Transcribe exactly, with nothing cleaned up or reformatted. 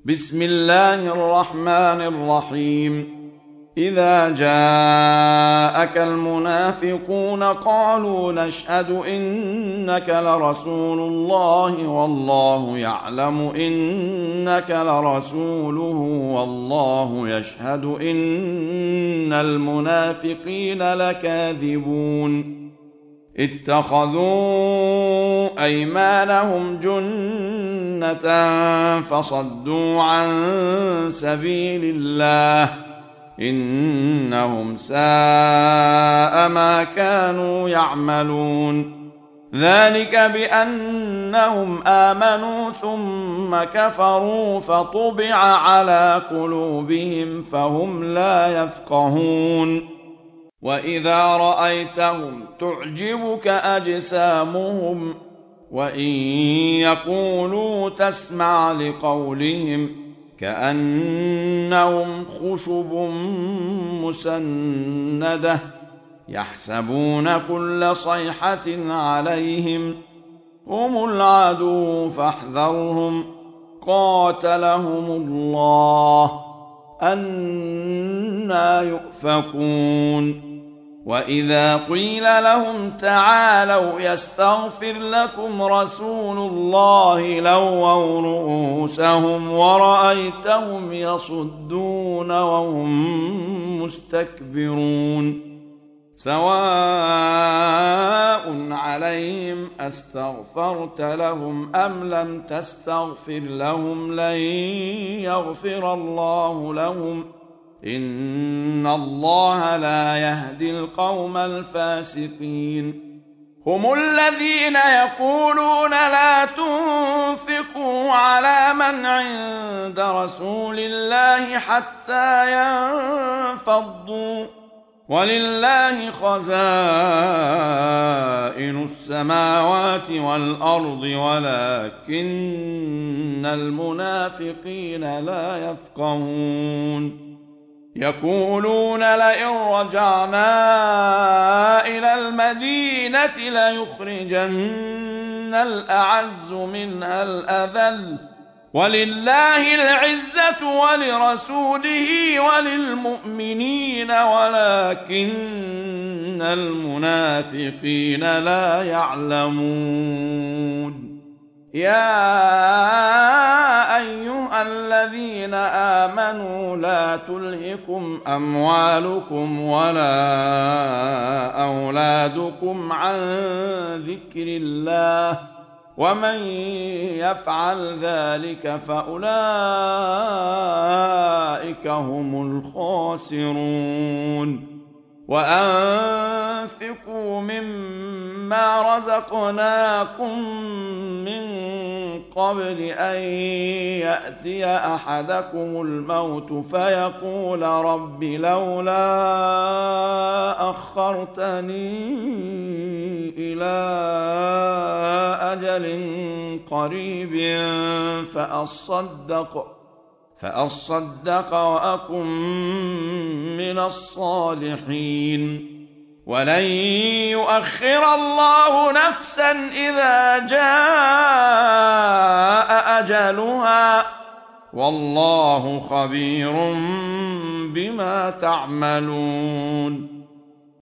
بسم الله الرحمن الرحيم. إذا جاءك المنافقون قالوا نشهد إنك لرسول الله والله يعلم إنك لرسوله والله يشهد إن المنافقين لكاذبون. اتخذوا أيمانهم جنة فصدوا عن سبيل الله إنهم ساء ما كانوا يعملون. ذلك بأنهم آمنوا ثم كفروا فطبع على قلوبهم فهم لا يفقهون. وإذا رأيتهم تعجبك أجسامهم وإن يقولوا تسمع لقولهم كأنهم خشب مسندة يحسبون كل صيحة عليهم هم العدو فاحذرهم قاتلهم الله أنى يؤفكون. وإذا قيل لهم تعالوا يستغفر لكم رسول الله لووا رؤوسهم ورأيتهم يصدون وهم مستكبرون. سواء عليهم أستغفرت لهم أم لم تستغفر لهم لن يغفر الله لهم إن الله لا يهدي القوم الفاسقين. هم الذين يقولون لا تنفقوا على من عند رسول الله حتى ينفضوا ولله خزائن السماوات والأرض ولكن المنافقين لا يفقهون. يقولون لئن رجعنا إلى المدينة ليخرجن الأعز منها الأذل ولله العزة ولرسوله وللمؤمنين ولكن المنافقين لا يعلمون. يا أيها الذين آمنوا لا تلهكم أموالكم ولا أولادكم عن ذكر الله ومن يفعل ذلك فأولئك هم الخاسرون. وأنفقوا مما رزقناكم من قبل أن يأتي أحدكم الموت فيقول رب لولا أخرتني إلى أجل قريب فأصدق فأصدق وأكن من الصالحين. ولن يؤخر الله نفسا إذا جاء أجلها والله خبير بما تعملون.